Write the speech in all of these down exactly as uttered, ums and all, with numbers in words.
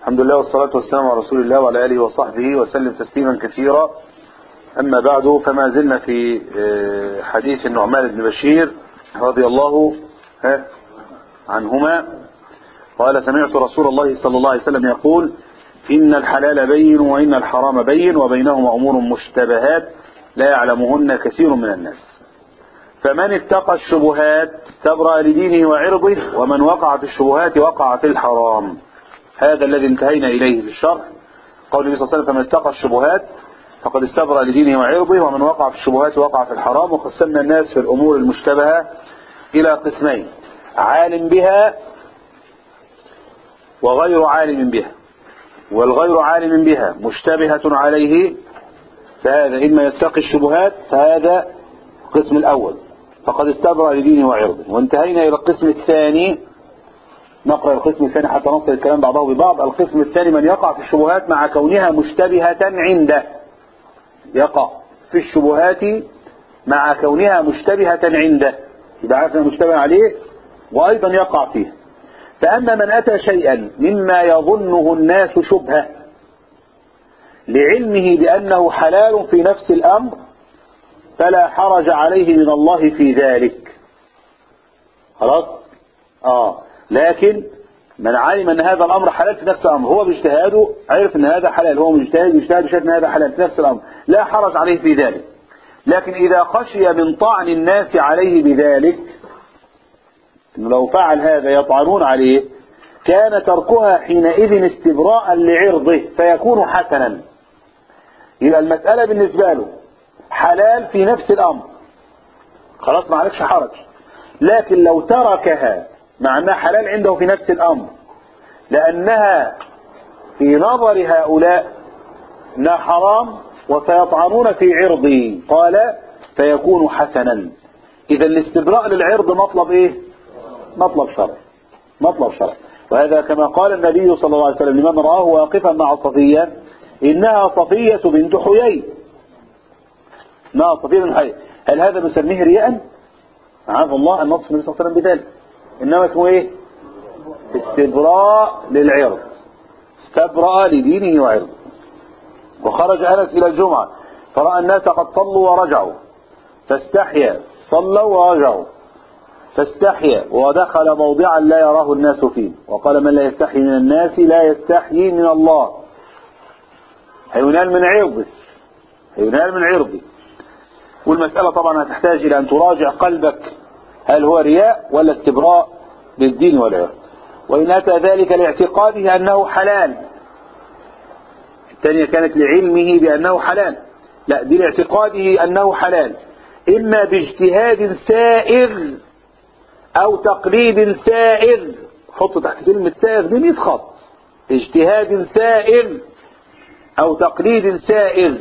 الحمد لله والصلاة والسلام على رسول الله وعلى آله وصحبه وسلم تسليما كثيرا. أما بعد، فما زلنا في حديث النعمان بن بشير رضي الله عنهما قال: سمعت رسول الله صلى الله عليه وسلم يقول: إن الحلال بين وإن الحرام بين وبينهما أمور مشتبهات لا يعلمهن كثير من الناس، فمن اتقى الشبهات استبرأ لدينه وعرضه، ومن وقع في الشبهات وقع في الحرام. هذا الذي انتهينا إليه في الشرح، قول النبي صلى الله عليه وسلم: فمن اتقى الشبهات فقد استبرأ لدينه وعرضه، ومن وقع في الشبهات وقع في الحرام. وقسمنا الناس في الأمور المشتبهة إلى قسمين: عالم بها وغير عالم بها. والغير عالم بها مشتبهة عليه، فهذا إما يتقي الشبهات، فهذا القسم الأول فقد استبرأ لدينه وعرضه. وانتهينا إلى القسم الثاني، نقرأ القسم الثاني حتى نصل الكلام بعضه ببعض. القسم الثاني: من يقع في الشبهات مع كونها مشتبهة عنده، يقع في الشبهات مع كونها مشتبهة عنده، يبقى عارف انها مشتبه عليه وأيضا يقع فيه. فأما من أتى شيئا مما يظنه الناس شبهة لعلمه بأنه حلال في نفس الأمر، فلا حرج عليه من الله في ذلك. خلاص؟ آه لكن من علم أن هذا الأمر حلال في نفس الأمر، هو باجتهاده عرف أن هذا حلال، هو مجتهد يجتهد شايف أن هذا حلال في نفس الأمر، لا حرج عليه في ذلك. لكن إذا خشي من طعن الناس عليه بذلك، إنه لو فعل هذا يطعنون عليه، كان تركها حينئذ استبراء لعرضه فيكون حسنا. يبقى المسألة بالنسبة له حلال في نفس الأمر، خلاص ما عليكش حرج. لكن لو تركها مع أنها حلال عنده في نفس الأمر، لأنها في نظر هؤلاء أنها حرام وسيطعنون في عرضي، قال فيكون حسنا. إذا الاستبراء للعرض مطلب إيه؟ مطلب شرع، مطلب شرع. وهذا كما قال النبي صلى الله عليه وسلم لمن رآه واقفا مع صفية: إنها صفية بنت حيي. إنها صفية بنت حيي. هل هذا نسميه رياء؟ عاذ الله أن نصف النبي صلى الله عليه وسلم بذلك، إنما اسمه إيه؟ استبراء للعرض، استبرأ لدينه وعرضه. وخرج أنس إلى الجمعة فرأى الناس قد صلوا ورجعوا فاستحيا، صلوا ورجعوا فاستحيا ودخل موضعا لا يراه الناس فيه، وقال: من لا يستحي من الناس لا يستحيي من الله. هينال من عرضه، هينال من عرضه. والمسألة طبعا هتحتاج إلى أن تراجع قلبك، هل هو رياء ولا استبراء للدين والعرض. وإن أتى ذلك لاعتقاده أنه حلال، الثانية كانت لعلمه بأنه حلال، لا دي لاعتقاده أنه حلال، إما باجتهاد سائغ أو تقليد سائغ. حط تحت كلمة سائغ دي مية خط. اجتهاد سائغ أو تقليد سائغ،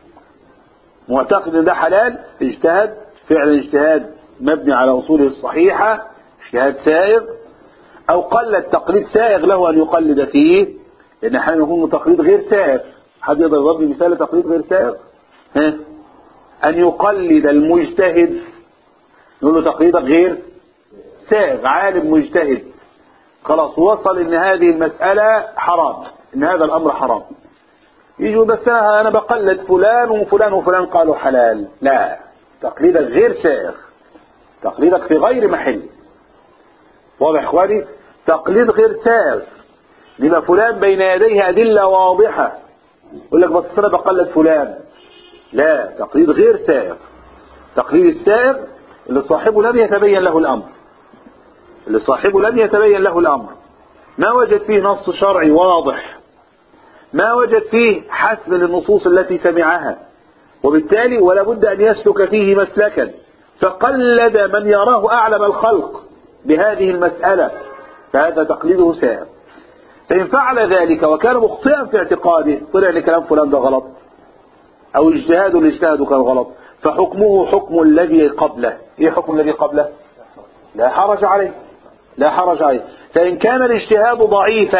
معتقد ان ده حلال، اجتهد فعلا اجتهاد مبني على أصوله الصحيحة، اجتهاد سائغ، أو قلد تقليد سائغ له أن يقلد فيه، لأن أحيانا يكون تقليد غير سائغ. حد يقدر يضرب لي مثال تقليد غير سائغ؟ ها؟ أن يقلد المجتهد، نقول له تقليدك غير سائغ، عالم مجتهد خلاص وصل ان هذه المسألة حرام، ان هذا الأمر حرام، يجوا بس أنا, أنا بقلد فلان وفلان وفلان قالوا حلال. لا، تقليدك غير سائغ، تقليدك في غير محل. واضح اخواني؟ تقليد غير سائغ، لما فلان بين يديه أدلة واضحة، يقول لك بس أنا بقلد فلان. لا، تقليد غير سائغ. تقليد السائغ اللي صاحبه لم يتبين له الأمر، اللي صاحبه لم يتبين له الأمر، ما وجد فيه نص شرعي واضح، ما وجد فيه حسب للنصوص التي سمعها، وبالتالي ولا بد أن يسلك فيه مسلكا، فقلد من يراه أعلم الخلق بهذه المسألة، فهذا تقليده سائغ. فإن فعل ذلك وكان مخطئا في اعتقاده، طلع لكلام فلان ده غلط، أو اجتهاد الاجتهاد كان غلط، فحكمه حكم الذي قبله. إيه حكم الذي قبله؟ لا حرج عليه، لا حرج عليه. فإن كان الاجتهاد ضعيفا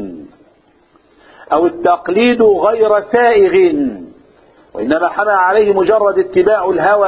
أو التقليد غير سائغ، وإنما حمى عليه مجرد اتباع الهوى،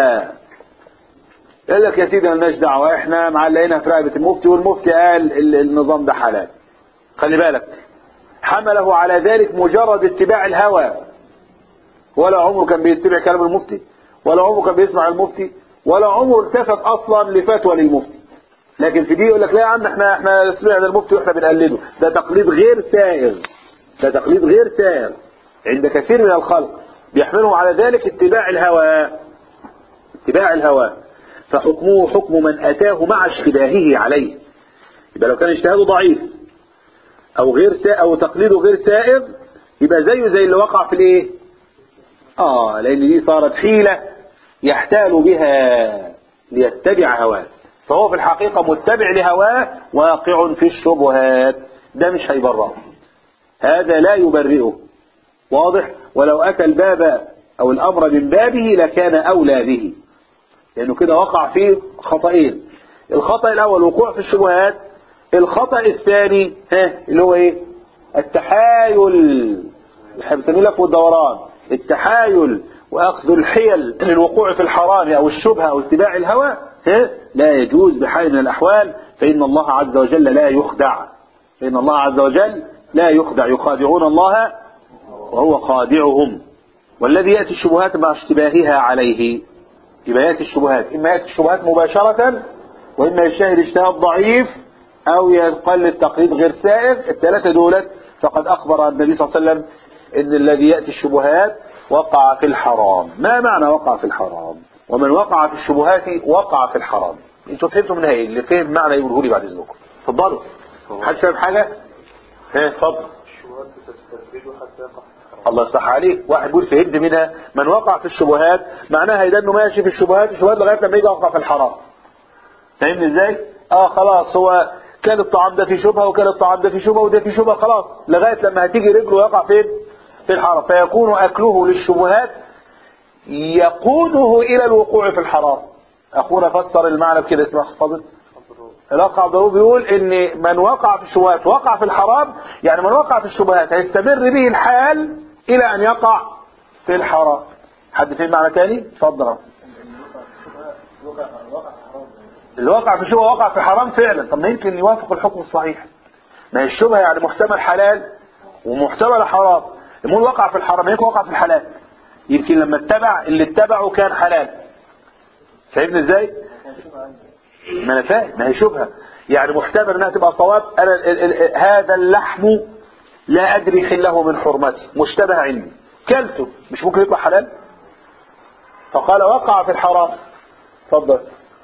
قال لك يا سيدي مالناش دعوة، احنا معلقينها في رقبة المفتي والمفتي قال النظام ده حلال. خلي بالك، حمله على ذلك مجرد اتباع الهوى، ولا عمره كان بيتبع كلام المفتي، ولا عمره كان بيسمع المفتي، ولا عمره التفت اصلا لفتوى للمفتي. لكن في دي يقول لك لا يا عم احنا احنا سمعنا المفتي واحنا بنقلده. ده تقليد غير سائغ، ده تقليد غير سائغ عند كثير من الخلق، بيحملهم على ذلك اتباع الهوى، اتباع الهوى. فحكمه حكم من اتاه مع اشتباهه عليه. يبقى لو كان اجتهاده ضعيف او غير سائغ او تقليده غير سائغ، يبقى زيه زي اللي وقع في الايه؟ اه لان دي صارت حيلة يحتال بها ليتبع هواه، فهو في الحقيقة متبع لهواه واقع في الشبهات. ده مش هيبرئه، هذا لا يبرئه، واضح؟ ولو أتى الباب أو الأمر من بابه لكان أولى به، لأنه كده وقع فيه خطأين. الخطأ الأول وقوع في الشبهات، الخطأ الثاني ها اللي هو إيه؟ التحايل، احنا بنسميه لف والدوران، التحايل وأخذ الحيل للوقوع في الحرام أو الشبهة أو اتباع الهوى، ها لا يجوز بحال من الأحوال. فإن الله عز وجل لا يخدع، فإن الله عز وجل لا يخدع، يخادعون الله وهو خادعهم. والذي يأتي الشبهات مع اشتباهها عليه، يبقى يأتي الشبهات، إما يأتي الشبهات مباشرة، وإما يجتهد اجتهاد ضعيف، أو يقلد تقليد غير سائغ. الثلاثة دولت فقد أخبر النبي صلى الله عليه وسلم إن الذي يأتي الشبهات وقع في الحرام. ما معنى وقع في الحرام؟ ومن وقع في الشبهات وقع في الحرام. انتوا فهمتوا منها ايه؟ اللي فهم معنى يقوله لي بعد اذنكم. اتفضلوا. حد فاهم حاجه؟ ها اتفضل. الشبهات بتستفيد حتى يقع في الحرام. الله يصح عليك. واحد يقول فهمت منها من وقع في الشبهات معناها اذا انه ماشي في الشبهات الشبهات لغايه لما يجي يقع في الحرام. فاهمني ازاي؟ اه خلاص هو كان الطعام ده في شبهه وكان الطعام ده في شبهه وده في شبهه، خلاص لغايه لما هتيجي رجله يقع فين؟ في الحرام. فيكون اكله للشبهات يقوده الى الوقوع في الحرام. اخونا فسر المعنى بكده، اسمه فضل الاخ عبد الرؤوف بيقول ان من وقع في الشبهات وقع في الحرام، يعني من وقع في الشبهات هيستمر به الحال الى ان يقع في الحرام. حد فيه معنى تاني؟ اتفضل. اللي وقع في الشبهه وقع في حرام فعلا. طب ما يمكن يوافق الحكم الصحيح، ما هي الشبهه يعني محتمل حلال ومحتمل حرام. يقول وقع في الحرام يمكن وقع في الحلال، يمكن لما اتبع اللي اتبعه كان حلال. فاهمني ازاي؟ ما انا فاهم، ما هي شبهه يعني محتمل انها تبقى صواب. انا ال ال ال هذا اللحم لا ادري خله من حرمته، مشتبه عندي، كلته مش ممكن يطلع حلال؟ فقال وقع في الحرام. اتفضل.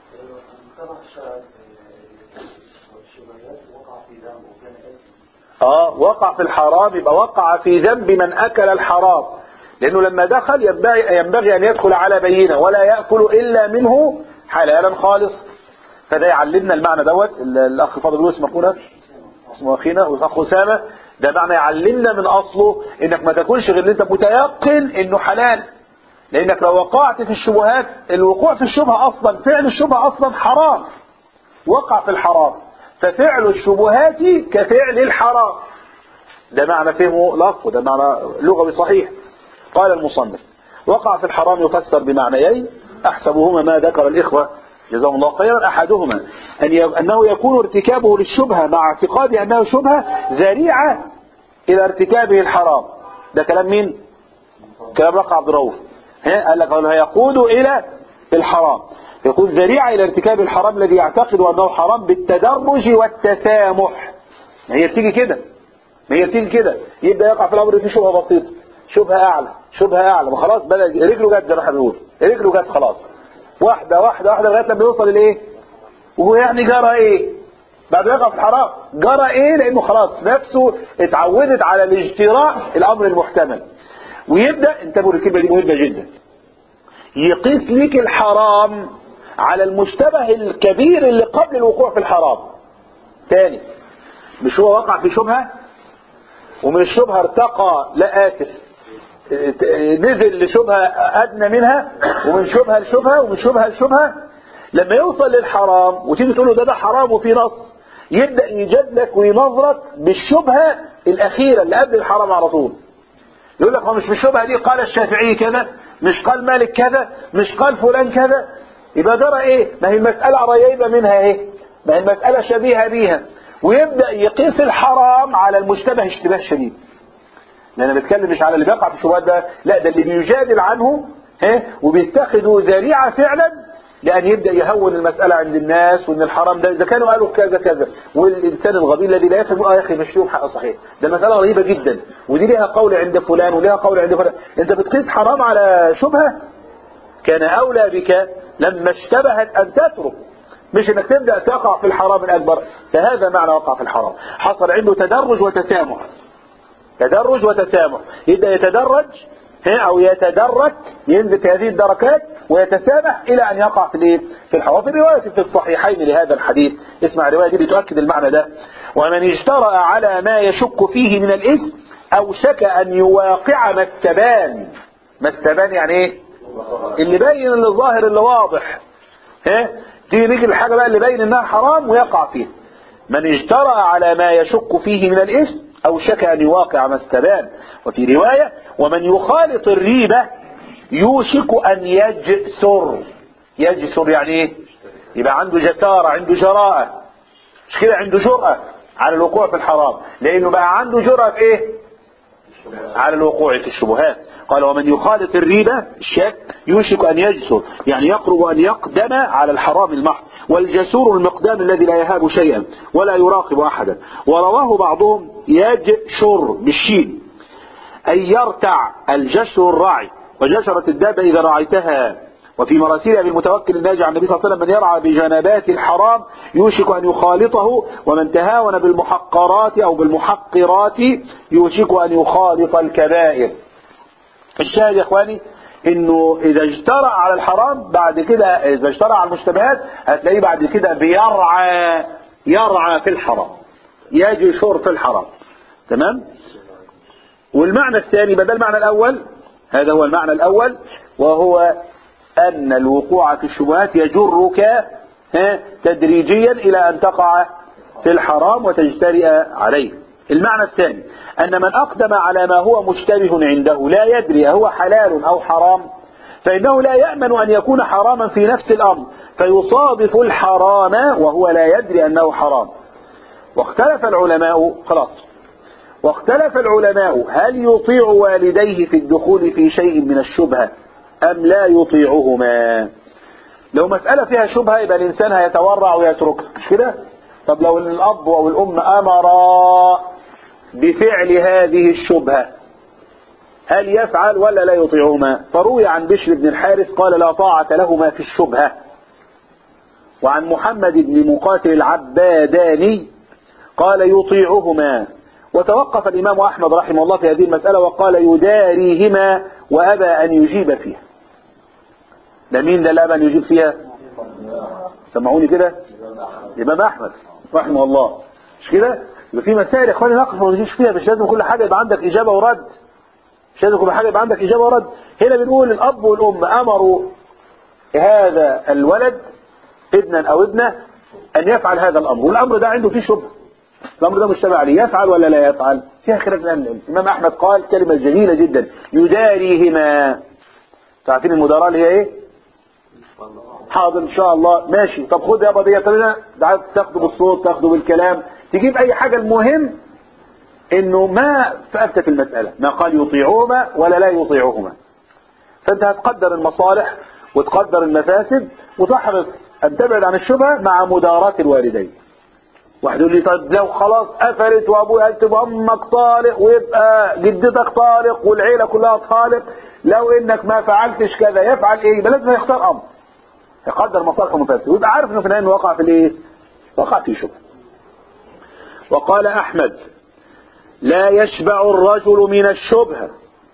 اه وقع في الحرام يبقى وقع في ذنب من اكل الحرام، لانه لما دخل ينبغي, ينبغي ان يدخل على بينه ولا يأكل الا منه حلالا خالص. فده يعلمنا المعنى دوت. الاخ فاضل بيقول اسمه اخونا اسمه اخينا والاخ اسامه، ده معنى يعلمنا من اصله انك ما تاكلش غير انت متيقن انه حلال. لانك لو وقعت في الشبهات، الوقوع في الشبهه اصلا فعل الشبهه اصلا حرام، وقع في الحرام، ففعل الشبهات كفعل الحرام. ده معنى فهمه لفظ، وده معنى لغوي صحيح. قال المصنف وقع في الحرام يفسر بمعنيين احسبهما ما ذكر الاخوه جزاهم الله خيرا. احدهما أن ي... انه يكون ارتكابه للشبهه مع اعتقاد انه شبهه ذريعه الى ارتكابه الحرام. ده كلام مين؟ كلام رقع عبد الرؤوف. ها قال لك هيقود الى الحرام، يكون ذريعه الى ارتكاب الحرام الذي يعتقد انه حرام بالتدرج والتسامح. ما هي بتيجي كده، ما هي بتيجي كده، يبدا يقع في الامر في شبهه بسيطه، شبهه اعلى، شبهه اعلى، وخلاص بدا رجله جت زي ما احنا بنقول، رجله جت خلاص، واحده واحده واحده لغايه لما يوصل لايه؟ وهو يعني جرى ايه؟ بعد ما يقع في الحرام جرى ايه؟ لانه خلاص نفسه اتعودت على الاجتراء الامر المحتمل. ويبدا، انتبهوا للكلمه دي مهمه جدا، يقيس لك الحرام على المشتبه الكبير اللي قبل الوقوع في الحرام. تاني، مش هو وقع في شبهه ومن الشبهه ارتقى، لا اسف، نزل لشبهه ادنى منها، ومن شبهه لشبهه، ومن شبهه لشبهه، لما يوصل للحرام وتيجي تقول له ده ده حرام وفي نص، يبدا يجادلك وينظرك بالشبهه الاخيره اللي قبل الحرام على طول. يقول لك هو مش في الشبهه دي قال الشافعي كذا، مش قال مالك كذا، مش قال فلان كذا، يبقى جرى ايه؟ ما هي المساله قريبه منها ايه؟ ما هي المساله شبيهه بيها، ويبدأ يقيس الحرام على المشتبه اشتباه شديد. لأن أنا بتكلم مش على اللي بيقع في الشبهات ده، لا، ده اللي بيجادل عنه ها وبيتخذوا ذريعة فعلا لأن يبدأ يهون المسألة عند الناس، وإن الحرام ده إذا كانوا قالوا كذا كذا، والإنسان الغبي الذي لا يفهم آه يا أخي مشيهم حق صحيح، ده المسألة غريبة جدا، ودي لها قول عند فلان ولها قول عند فلان. أنت بتقيس حرام على شبهة، كان أولى بك لما اشتبهت أن تترك، مش انك تبدأ تقع في الحرام الأكبر. فهذا معنى وقع في الحرام. حصل عنده تدرج وتسامح، تدرج وتسامح، يبدأ يتدرج أو يتدرك، ينزل في هذه الدركات ويتسامح إلى أن يقع في الايه؟ في الحرام. في رواية في الصحيحين لهذا الحديث، اسمع الرواية دي تؤكد المعنى ده: ومن اجترأ على ما يشك فيه من الإثم أو شك أن يواقع ما استبان. ما استبان يعني إيه؟ اللي باين، اللي ظاهر، اللي واضح. ها تيجي نيجي الحاجة بقى اللي باين انها حرام ويقع فيه. من اجترأ على ما يشك فيه من الإثم أو شك أن يواقع ما استبان. وفي رواية: ومن يخالط الريبة يوشك أن يجسر. يجسر يعني ايه؟ يبقى عنده جسارة، عنده جراءة، مش كده، عنده جرأة على الوقوع في الحرام، لأنه بقى عنده جرأة في ايه؟ على الوقوع في الشبهات. قال: ومن يخالط الريبة الشك يوشك أن يجسر، يعني يقرب أن يقدم على الحرام المحض. والجسور المقدام الذي لا يهاب شيئا ولا يراقب أحدا. ورواه بعضهم يجشر بالشين أي يرتع، الجشر الرعي، وجشرت الدابة إذا رعيتها. وفي مراسيل أبي المتوكل الناجي عن النبي صلى الله عليه وسلم: من يرعى بجنبات الحرام يوشك أن يخالطه، ومن تهاون بالمحقرات أو بالمحقرات يوشك أن يخالط الكبائر. الشاهد يا إخواني إنه إذا اجترأ على الحرام بعد كده، إذا اجترأ على المشتبهات هتلاقيه بعد كده بيرعى، يرعى في الحرام، يجشر في الحرام. تمام؟ والمعنى الثاني بدل المعنى الأول، هذا هو المعنى الأول، وهو أن الوقوع في الشبهات يجرك تدريجيا إلى أن تقع في الحرام وتجترئ عليه. المعنى الثاني أن من أقدم على ما هو مشتبه عنده لا يدري هو حلال أو حرام، فإنه لا يأمن أن يكون حراما في نفس الأمر فيصادف الحرام وهو لا يدري أنه حرام. واختلف العلماء خلاص واختلف العلماء هل يطيع والديه في الدخول في شيء من الشبهة أم لا يطيعهما. لو مسألة فيها شبهة يبقى الإنسان هيتورع ويتركها، مش كده؟ طب لو الأب أو الأم أمرا بفعل هذه الشبهة هل يفعل ولا لا يطيعهما؟ فروي عن بشر بن الحارث قال: لا طاعة لهما في الشبهة. وعن محمد بن مقاتل العباداني قال: يطيعهما. وتوقف الإمام أحمد رحمه الله في هذه المسألة وقال: يداريهما وأبى أن يجيب فيها. ده مين ده اللي أبى أن يجيب فيها؟ سمعوني كده، الإمام أحمد رحمه الله، مش كده؟ يبقى في مسائل يا إخواني نقف ونجيش فيها، مش لازم كل حاجة يبقى عندك إجابة ورد، مش لازم كل حاجة يبقى عندك إجابة ورد. هنا بنقول الأب والأم أمروا هذا الولد ابنا أو ابنة أن يفعل هذا الأمر، والأمر ده عنده فيه شبهة، الأمر ده مشتبه عليه، يفعل ولا لا يفعل؟ فيها خلاف بين العلم. الإمام أحمد قال كلمة جميلة جدا: يداريهما. تعرفين المداراة اللي هي إيه؟ حاضر إن شاء الله، ماشي، طب خد يا بضية، طب تاخده بالصوت، تاخده بالكلام، تجيب أي حاجة. المهم إنه ما فأفتت المسألة، ما قال يطيعهما ولا لا يطيعهما. فأنت هتقدر المصالح وتقدر المفاسد وتحرص أن تبعد عن الشبهة مع مداراة الوالدين. واحد يقول لي: طب لو خلاص قفلت وابويا هتبقى امك طالق ويبقى جدتك طالق والعيله كلها طالق، لو انك ما فعلتش كذا يفعل ايه؟ يبقى لازم يختار امر، يقدر مصالح ومفاسد، ويبقى عارف انه في النهايه وقع في الايه؟ وقع في شبهه. وقال احمد: لا يشبع الرجل من الشبهه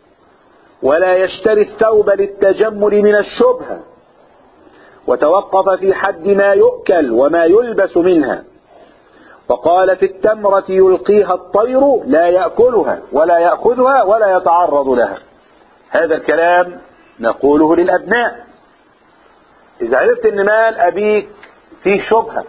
ولا يشتري الثوب للتجمل من الشبهه، وتوقف في حد ما يؤكل وما يلبس منها. وقال: في التمرة يلقيها الطير لا يأكلها ولا يأخذها ولا يتعرض لها. هذا الكلام نقوله للأبناء. إذا عرفت أن مال أبيك فيه شبهة،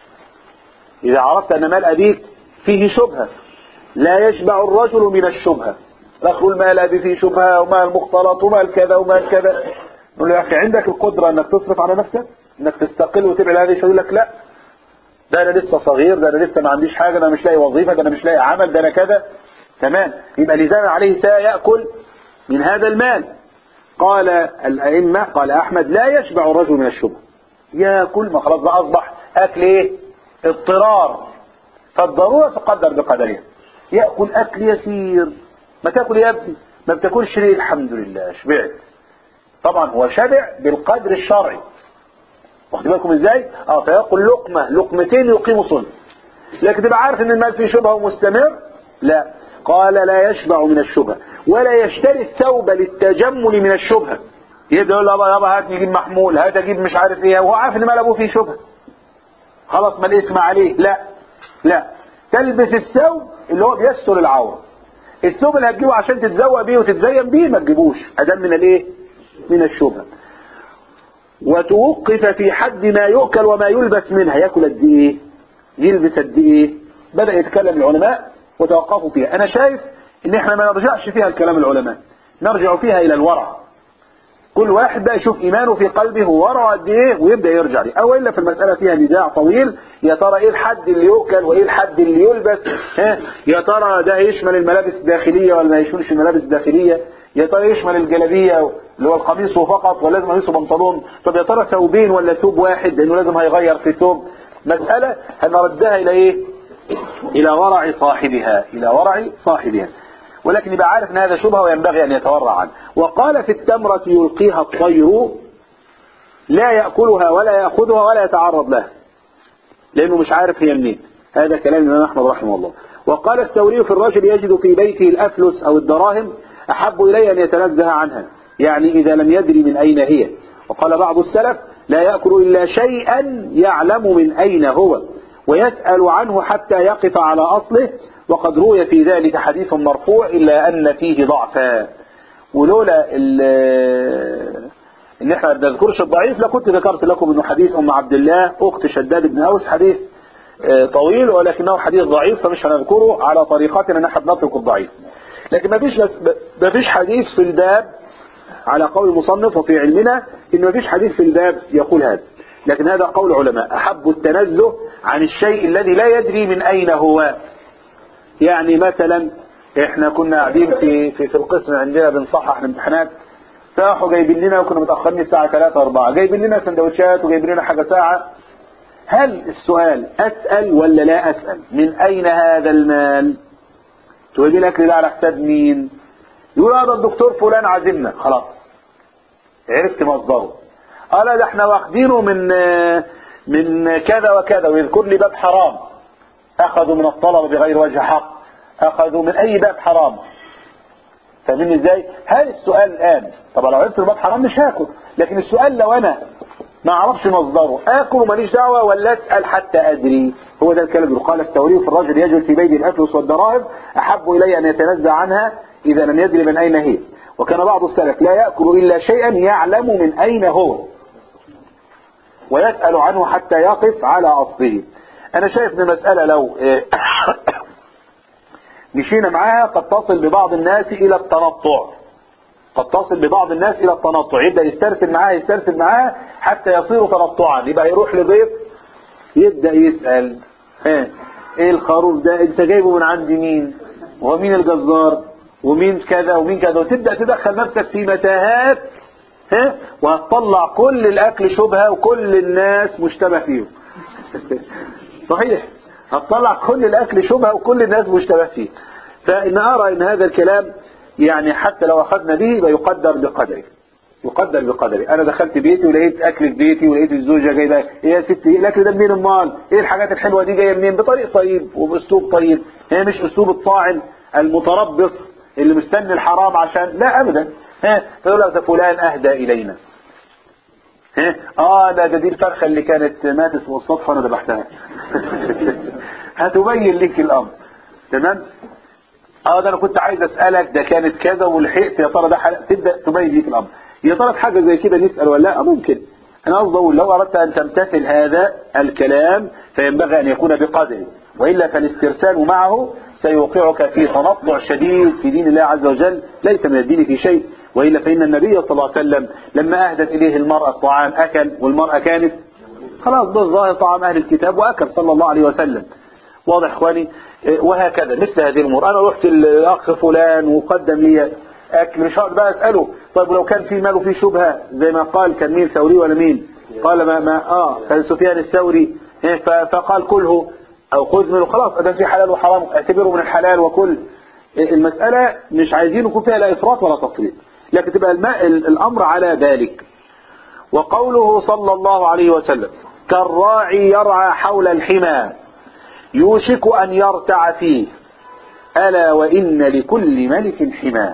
إذا عرفت أن مال أبيك فيه شبهة، لا يشبع الرجل من الشبهة. دخل المال أبي فيه شبهة ومال مختلط ومال كذا ومال كذا، نقول له: يا أخي عندك القدرة أنك تصرف على نفسك، أنك تستقل وتبعد هذه الشيء؟ يقول لك: لا، ده انا لسه صغير، ده انا لسه ما عنديش حاجة، ده انا مش لاقي وظيفة، ده انا مش لاقي عمل، ده انا كذا. تمام، يبقى لزام عليه سيأكل من هذا المال. قال الأئمة، قال أحمد لا يشبع الرجل من الشبهة، يأكل، ما خلاص بقى أصبح أكل إيه؟ اضطرار، فالضرورة تقدر بقدرها. يأكل أكل يسير، ما تأكل يا ابني، ما بتاكلش ليه؟ الحمد لله شبعت. طبعا هو شبع بالقدر الشرعي، واخد بالكم ازاي؟ اه فيأكل لقمة لقمتين يقيموا صلب. لكن تبقى عارف ان المال فيه شبهة ومستمر، لا. قال لا يشبع من الشبهة ولا يشتري الثوب للتجمل من الشبهة. يبدأ يقول له يابا يابا هات نجيب محمول، هات اجيب مش عارف ايه، وهو عارف ان مال ابوه فيه شبهة، خلاص ما الاسم عليه. لا لا، تلبس الثوب اللي هو بيستر العورة. الثوب اللي هتجيبه عشان تتزوق بيه وتتزين بيه ما تجيبوش، ادام من الايه؟ من الشبهة. وتوقف في حد ما يؤكل وما يلبس منها، ياكل قد ايه؟ يلبس قد ايه؟ بدأ يتكلم العلماء وتوقفوا فيها. انا شايف ان احنا ما نرجعش فيها الكلام العلماء، نرجع فيها الى الورع. كل واحد بقى يشوف ايمانه في قلبه ورع قد ايه ويبدأ يرجع ليه. او الا في المسألة فيها نزاع طويل، يا ترى ايه الحد اللي يؤكل وايه الحد اللي يلبس؟ ها يا ترى ده يشمل الملابس الداخلية ولا ما يشملش الملابس الداخلية؟ يا ترى يشمل الجلابية اللي هو القميص فقط ولا لازم يقيسه بنطلون؟ طب يا ترى ثوبين ولا ثوب واحد لانه لازم هيغير في ثوب؟ مسألة هنردها الى ايه؟ الى ورع صاحبها، الى ورع صاحبها. ولكن يبقى عارف ان هذا شبهه وينبغي ان يتورع عنه. وقال في التمرة يلقيها الطير لا يأكلها ولا يأخذها ولا يتعرض لها، لانه مش عارف هي منين. هذا كلام الامام احمد رحمه الله. وقال الثوري في الرجل يجد في بيته الافلس او الدراهم احب اليه ان يتنزه عنها، يعني اذا لم يدري من اين هي. وقال بعض السلف لا يأكل الا شيئا يعلم من اين هو ويسأل عنه حتى يقف على اصله، وقد روي في ذلك حديث مرفوع إلا أن فيه ضعفا. ولولا ان احنا ما نذكرش الضعيف لكنت ذكرت لكم انه حديث ام عبد الله اخت شداد بن اوس حديث طويل ولكنه حديث ضعيف، فمش هنذكره على طريقتنا نحن نترك الضعيف. لكن ما فيش ما فيش حديث في الباب على قول المصنف وفي علمنا ان ما فيش حديث في الباب يقول هذا، لكن هذا قول علماء احب التنزه عن الشيء الذي لا يدري من اين هو. يعني مثلا احنا كنا قاعدين في في في القسم عندنا بنصحح الامتحانات، راحوا جايبين لنا وكنا متاخرين الساعه ثلاثة أربعة، جايبين لنا سندوتشات وجايبين لنا حاجه ساعه. هل السؤال اسال ولا لا اسال؟ من اين هذا المال؟ تقول لي الاكل ده على حساب مين؟ يقول هذا الدكتور فلان عازمنا، خلاص عرفت مصدره. قال ده احنا واخدينه من من كذا وكذا، ويذكر لي باب حرام، اخذوا من الطلبة بغير وجه حق، اخذوا من اي باب حرام. فاهمين ازاي؟ هل السؤال الان طبعا لو عرفت الباب حرام مش هاكل، لكن السؤال لو انا ما اعرفش مصدره اكل وماليش دعوه ولا اسال حتى ادري؟ هو ده الكلام اللي قال الثوري في الرجل يجد في بيت الافلس والدراهم احب الي ان يتنزع عنها اذا لم يدري من اين هي. وكان بعض السلف لا ياكل الا شيئا يعلم من اين هو ويسال عنه حتى يقف على اصله. انا شايف ان المسألة لو مشينا معاها قد تصل ببعض الناس الى التنطع، قد تصل ببعض الناس الى التنطع، يبدأ يسترسل معاها يسترسل معاها حتى يصير تنطعا. يبقى يروح لضيف يبدأ يسأل ها ايه الخروف ده انت جايبه من عند مين، ومين الجزار، ومين كذا ومين كذا، وتبدأ تدخل نفسك في متاهات ها وهتطلع كل الاكل شبهة وكل الناس مشتبه فيهم. صحيح، هتطلع كل الاكل شبهه وكل الناس مشتبه فيه. فان ارى ان هذا الكلام يعني حتى لو اخذنا به يبقى يقدر بقدره، يقدر بقدره. انا دخلت بيتي ولقيت اكل في بيتي ولقيت الزوجه جايبه ايه يا ستي الاكل ده منين امال؟ ايه الحاجات الحلوه دي جايه منين؟ بطريق طيب وباسلوب طيب، هي مش اسلوب الطاعن المتربص اللي مستني الحرام عشان لا ابدا. ها تقول لك فلان اهدى الينا، ها اه لا ده دي الفرخه اللي كانت ماتت في الصدفه انا ذبحتها. هتبين لك الامر. تمام. اه ده انا كنت عايز اسالك ده كانت كذا ولحقت يا ترى ده حلق. تبدا تبين لك الامر. يا ترى حاجه زي كده نسال ولا لا؟ ممكن. انا قصدي اقول لو اردت ان تمتثل هذا الكلام فينبغي ان يكون بقدره، والا فالاسترسال معه سيوقعك في تنطع شديد في دين الله عز وجل ليس من الدين في شيء. وإلا فإن النبي صلى الله عليه وسلم لما أهدت إليه المرأة الطعام أكل، والمرأة كانت خلاص بالظاهر طعام أهل الكتاب وأكل صلى الله عليه وسلم. واضح إخواني؟ وهكذا مثل هذه الأمور. أنا رحت الأخ فلان وقدم لي أكل، مش هقعد بقى أسأله طيب ولو كان في مال وفي شبهة زي ما قال كان مين ثوري ولا مين؟ قال ما ما آه كان سفيان الثوري فقال كله أو خذ منه، خلاص أدام في حلال وحرام اعتبره من الحلال وكل. المسألة مش عايزين يكون فيها لا إفراط ولا تفريط، لكن تبقى الماء الأمر على ذلك. وقوله صلى الله عليه وسلم كالراعي يرعى حول الحمى يوشك أن يرتع فيه ألا وإن لكل ملك حمى.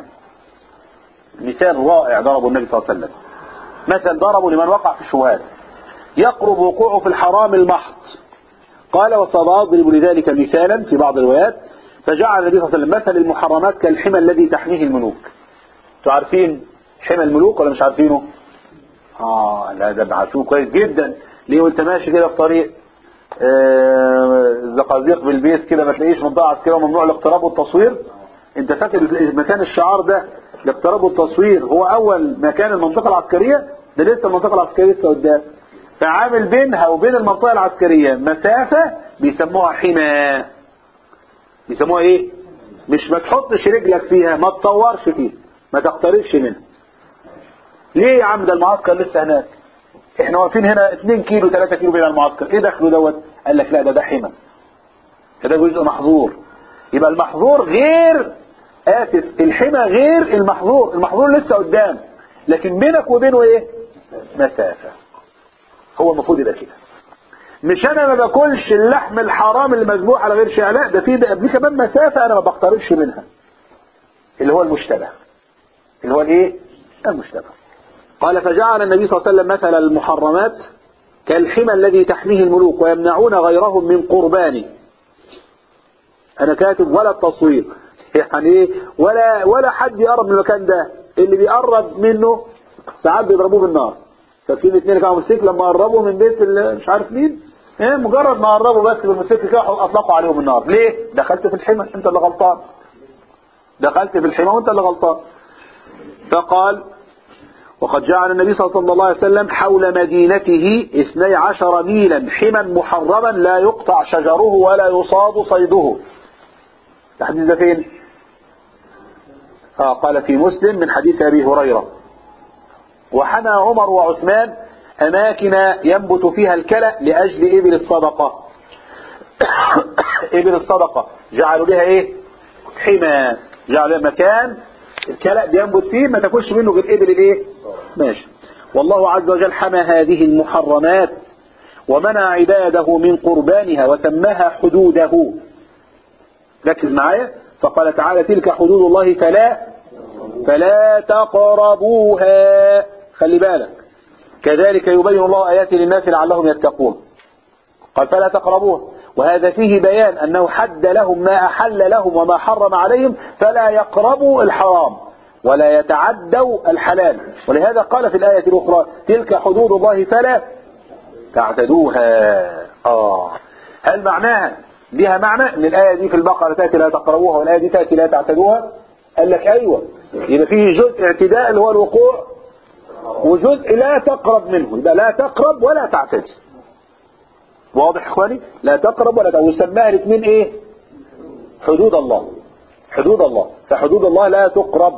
مثال رائع ضربه النبي صلى الله عليه وسلم، مثل ضربه لمن وقع في الشبهات يقرب وقوعه في الحرام المحض. قال وسأضرب لذلك مثالا في بعض الروايات فجعل النبي صلى الله عليه وسلم مثل المحرمات كالحمى الذي تحميه الملوك. انتوا عارفين حمى الملوك ولا مش عارفينه؟ اه لا ده عارفينه كويس جدا. ليه وانت ماشي كده في طريق آه زقازيق بالبيس كده ما تلاقيش منطقه عسكريه وممنوع الاقتراب والتصوير؟ انت فاكر مكان الشعار ده الاقتراب والتصوير هو اول مكان المنطقه العسكريه؟ ده لسه المنطقه العسكريه لسه قدام، فعامل بينها وبين المنطقه العسكريه مسافه بيسموها حمى. بيسموها ايه؟ مش ما تحطش رجلك فيها، ما تطورش فيها، ما تقتربش منها. ليه يا عم ده المعسكر لسه هناك، احنا واقفين هنا اتنين كيلو تلاتة كيلو بين المعسكر، ايه دخله دوت؟ قال لك لا ده ده حمى، ده جزء محظور. يبقى المحظور غير آسف الحمى غير المحظور. المحظور لسه قدام لكن بينك وبينه ايه؟ مسافة. هو المفروض يبقى كده. مش انا ما باكلش اللحم الحرام اللي مذبوح على غير شيء، لا ده في دي كمان مسافة انا ما بقتربش منها، اللي هو المشتبه، اللي هو الايه؟ المشتبه. قال فجعل النبي صلى الله عليه وسلم مثل المحرمات كالحمى الذي تحميه الملوك ويمنعون غيرهم من قربانه. انا كاتب ولا التصوير يعني ايه ولا ولا حد يقرب من المكان ده، اللي بيقرب منه ساعات بيضربوه بالنار. فاكرين اثنين كانوا موتوسيكل لما قربوا من بيت مش عارف مين، ايه مجرد ما قربوا بس بالموتوسيكل كده اطلقوا عليهم النار. ليه؟ دخلت في الحمى، انت اللي غلطان. دخلت في الحمى وانت اللي غلطان. فقال وقد جعل النبي صلى الله عليه وسلم حول مدينته اثني عشر ميلا حما محرما لا يقطع شجره ولا يصاد صيده. الحديث ده فين؟ آه قال في مسلم من حديث أبي هريرة وحمى عمر وعثمان أماكن ينبت فيها الكلأ لأجل إبل الصدقة. إبل الصدقة جعلوا لها إيه؟ حمى، جعلوا مكان الكلأ بينبت فيه ما تاكلش منه غير إبل الإيه؟ ماشي. والله عز وجل حمى هذه المحرمات ومنع عباده من قربانها وسماها حدوده. ركز معايا فقال تعالى تلك حدود الله فلا فلا تقربوها. خلي بالك كذلك يبين الله آياته للناس لعلهم يتقون. قال فلا تقربوها وهذا فيه بيان أنه حد لهم ما أحل لهم وما حرم عليهم فلا يقربوا الحرام ولا يتعدوا الحلال. ولهذا قال في الآية الأخرى تلك حدود الله فلا تعتدوها. آه هل معناها لها معنى ان الآية دي في البقرة تأتي لا تقربوها والآية دي تأتي لا تعتدوها؟ قال لك ايوه، يبقى فيه جزء اعتداء اللي هو الوقوع وجزء لا تقرب منه، يبقى لا تقرب ولا تعتدي. واضح اخواني؟ لا تقرب ولا تعتدي وسماها الاثنين ايه؟ حدود الله. حدود الله، فحدود الله لا تقرب،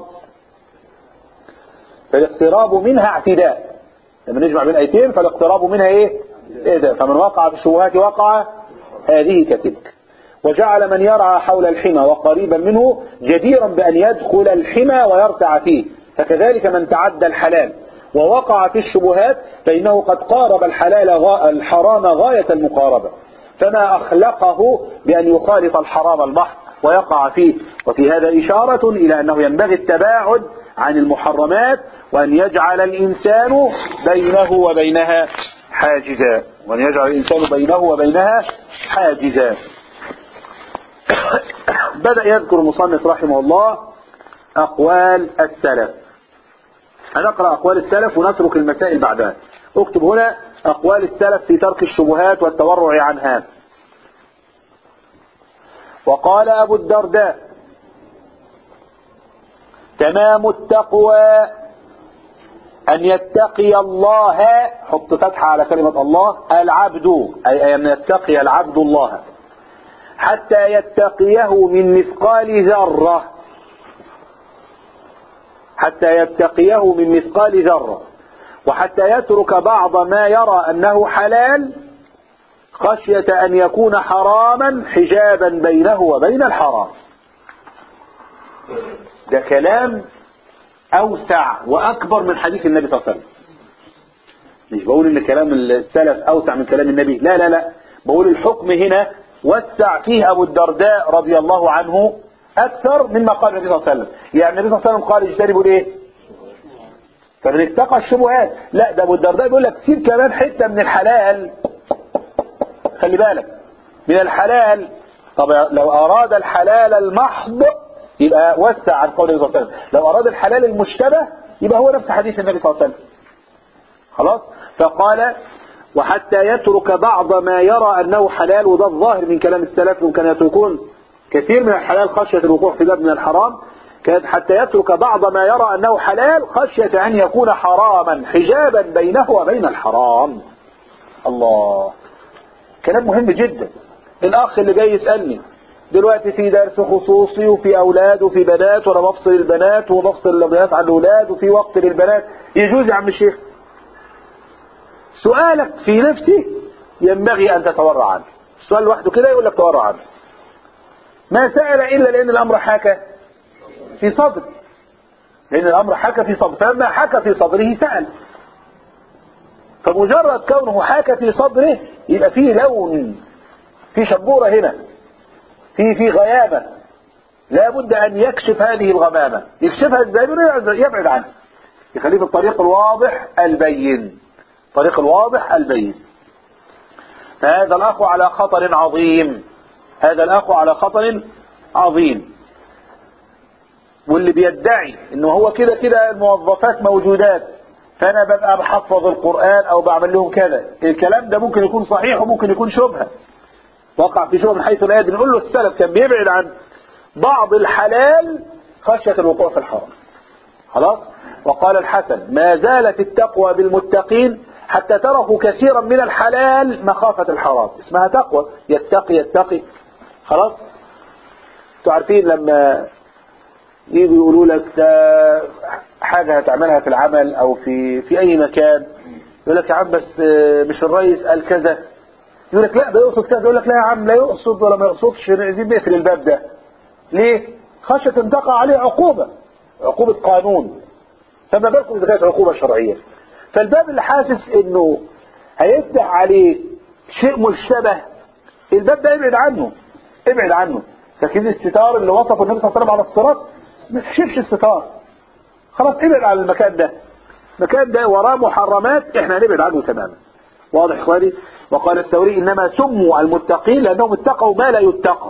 فالاقتراب منها اعتداء. لما نجمع بين ايتين فالاقتراب منها ايه؟ ايه ده؟ فمن وقع في الشبهات وقع هذه كتلك. وجعل من يرعى حول الحمى وقريبا منه جديرا بأن يدخل الحمى ويرتع فيه، فكذلك من تعدى الحلال ووقع في الشبهات فإنه قد قارب الحلال غا الحرام غاية المقاربة، فما أخلقه بأن يخالف الحرام البحر ويقع فيه. وفي هذا إشارة إلى أنه ينبغي التباعد عن المحرمات وأن يجعل الإنسان بينه وبينها حاجزا، وأن يجعل الإنسان بينه وبينها حاجزا. بدأ يذكر المصنف رحمه الله أقوال السلف. هنقرأ أقوال السلف ونترك المسائل بعدها. اكتب هنا أقوال السلف في ترك الشبهات والتورع عنها. وقال أبو الدرداء تمام التقوى أن يتقي الله، حط فتحة على كلمة الله، العبد، أي أن يتقي العبد الله حتى يتقيه من مثقال ذرة، حتى يتقيه من مثقال ذرة، وحتى يترك بعض ما يرى أنه حلال خشية أن يكون حراما حجابا بينه وبين الحرام. ده كلام أوسع وأكبر من حديث النبي صلى الله عليه وسلم. مش بقول إن كلام السلف أوسع من كلام النبي، لا لا لا، بقول الحكم هنا وسع فيه أبو الدرداء رضي الله عنه أكثر مما قال النبي صلى الله عليه وسلم. يعني النبي صلى الله عليه وسلم قال اجتنبوا الايه؟ فمن اتقى الشبهات. لا، ده أبو الدرداء بيقول لك سيب كمان حتة من الحلال، خلي بالك من الحلال. طب لو أراد الحلال المحض يبقى وسع عن قول النبي صلى الله عليه وسلم، لو أراد الحلال المشتبه يبقى هو نفس حديث النبي صلى الله عليه وسلم. خلاص. فقال وحتى يترك بعض ما يرى أنه حلال، وده الظاهر من كلام السلف، وكان يتركون كثير من الحلال خشية الوقوع في باب من الحرام، حتى يترك بعض ما يرى أنه حلال خشية أن يكون حراما حجابا بينه وبين الحرام. الله، كلام مهم جدا. الأخ اللي جاي يسألني دلوقتي في درس خصوصي وفي أولاد وفي بنات، وأنا بفصل البنات وبفصل البنات عن الأولاد وفي وقت للبنات، يجوز يا عم الشيخ؟ سؤالك في نفسه ينبغي أن تتورع عنه. السؤال لوحده كده يقول لك تورع عنه. ما سأل إلا لأن الأمر حكى في صدر، لأن الأمر حكى في صدر، فلما حكى في صدره سأل. فمجرد كونه حكى في صدره يبقى فيه لون، في شبورة هنا، في في غيابة، لا بد أن يكشف هذه الغمامة. يكشفها ازاي؟ يبعد عنها، يخليه في الطريق الواضح البين، الطريق الواضح البين. فهذا الأخ على خطر عظيم، هذا الأخ على خطر عظيم. واللي بيدعي انه هو كده كده الموظفات موجودات فانا ببقى بحفظ القرآن او بعمل لهم كذا، الكلام ده ممكن يكون صحيح وممكن يكون شبهة، وقع في شبهة من حيث لا يدري. نقول له السلف كان بيبعد عن بعض الحلال خشية الوقوع في الحرام. خلاص. وقال الحسن ما زالت التقوى بالمتقين حتى تركوا كثيرا من الحلال مخافة الحرام. اسمها تقوى، يتقي يتقي. خلاص. انتوا عارفين لما يجوا يقولوا لك ده حاجة هتعملها في العمل او في في اي مكان، يقول لك يا عم بس مش الرئيس قال كذا، يقول لك لا ده يقصد كذا، يقول لك لا يا عم لا يقصد ولا ما يقصدش، عايزين نقفل الباب ده. ليه؟ خشية ان تقع عليه عقوبة، عقوبة قانون، فما بالكم اذا كانت عقوبة شرعية. فالباب اللي حاسس انه هيفتح عليه شيء مشتبه، الباب ده ابعد عنه، ابعد عنه. فاكرين الستار اللي وصفه النبي صلى الله عليه وسلم على الصراط؟ ما تكشفش الستار، خلاص ابعد عن المكان ده، المكان ده وراه محرمات احنا هنبعد عنه تماما. واضح اخواني؟ وقال الثوري انما سموا المتقين لانهم اتقوا ما لا يتقى.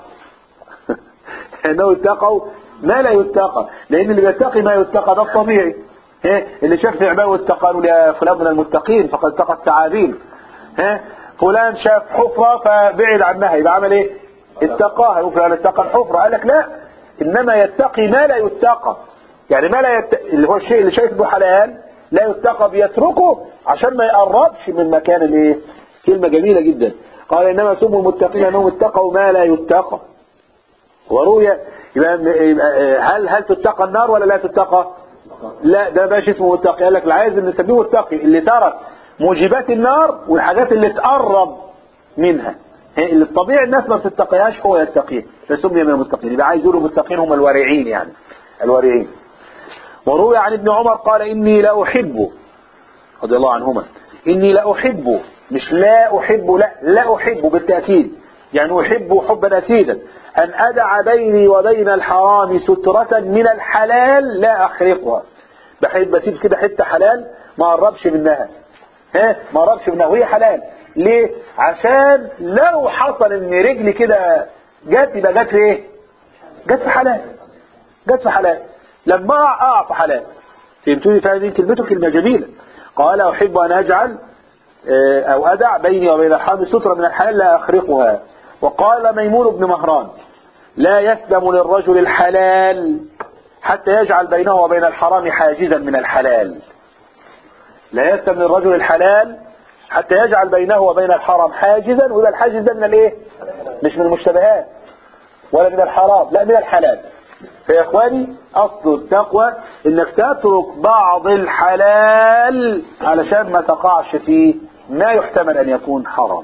لانهم اتقوا ما لا يتقى، لان اللي بيتقي ما يتقى ده الطبيعي. ايه اللي شاف نعمه واتقى قالوا يا فلان من المتقين فقد اتقى الثعابين. ها فلان شاف حفرة فبعد عنها، يبقى عمل ايه؟ اتقاها. وفلان اتقى الحفرة، قال لك لا، انما يتقي ما لا يتقى. يعني ما لا يت... اللي هو الشيء اللي شايفه حلال لا يتقى بيتركه عشان ما يقربش من مكان الايه. كلمة جميلة جدا. قال انما سموا المتقين انهم اتقوا ما لا يتقى. وروي يبقى هل هل تتقى النار ولا لا تتقى؟ لا، ده ماشي اسمه متقي. قال لك لا، عايز نسميه متقي اللي ترك موجبات النار والحاجات اللي تقرب منها، اللي الطبيعي الناس ما بتتقيهاش هو يتقيه، فسمي من المتقين. يبقى عايز يقولوا المتقين هم الورعين، يعني الورعين. وروي عن ابن عمر قال اني لا احب، رضي الله عنهما، اني لا احب، مش لا احب، لا لا احب بالتاكيد، يعني احب حبا اكيدا، ان ادع بيني وبين الحرام سترة من الحلال لا اخرقها. بحب اسيب كده حته حلال ما اقربش منها، ها ما اقربش منها وهي حلال. ليه؟ عشان لو حصل ان رجلي كده جت يبقى جت في ايه؟ جت في حلال، جت في حلال. لما اقع في حلال. فهمتوني؟ فهذه كلمته كلمه جميله. قال احب ان اجعل او ادع بيني وبين الحرام سترة من الحلال لا اخرقها. وقال ميمون بن مهران لا يسلم للرجل الحلال حتى يجعل بينه وبين الحرام حاجزا من الحلال. لا يستمن الرجل الحلال حتى يجعل بينه وبين الحرام حاجزا، وده الحاجز ده من الايه؟ مش من المشتبهات ولا من الحرام، لا من الحلال. فيا اخواني اصل التقوى انك تترك بعض الحلال علشان ما تقعش فيه ما يحتمل ان يكون حرام.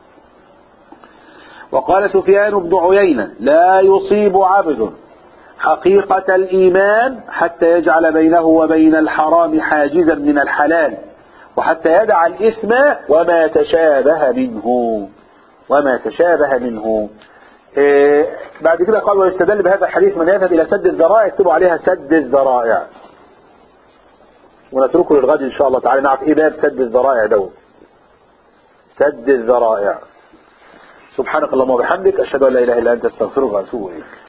وقال سفيان بن عيينة: لا يصيب عبد حقيقة الإيمان حتى يجعل بينه وبين الحرام حاجزا من الحلال، وحتى يدع الإثم وما تشابه منه وما تشابه منه. إيه بعد كده قال: ويستدل بهذا الحديث من يذهب إلى سد الذرائع، اكتبوا عليها سد الذرائع، ونتركه للغد إن شاء الله تعالى نعرف إيه باب سد الذرائع دوت. سد الذرائع. سبحانك اللهم وبحمدك، أشهد أن لا إله إلا أنت، استغفرك وأتوب إليك.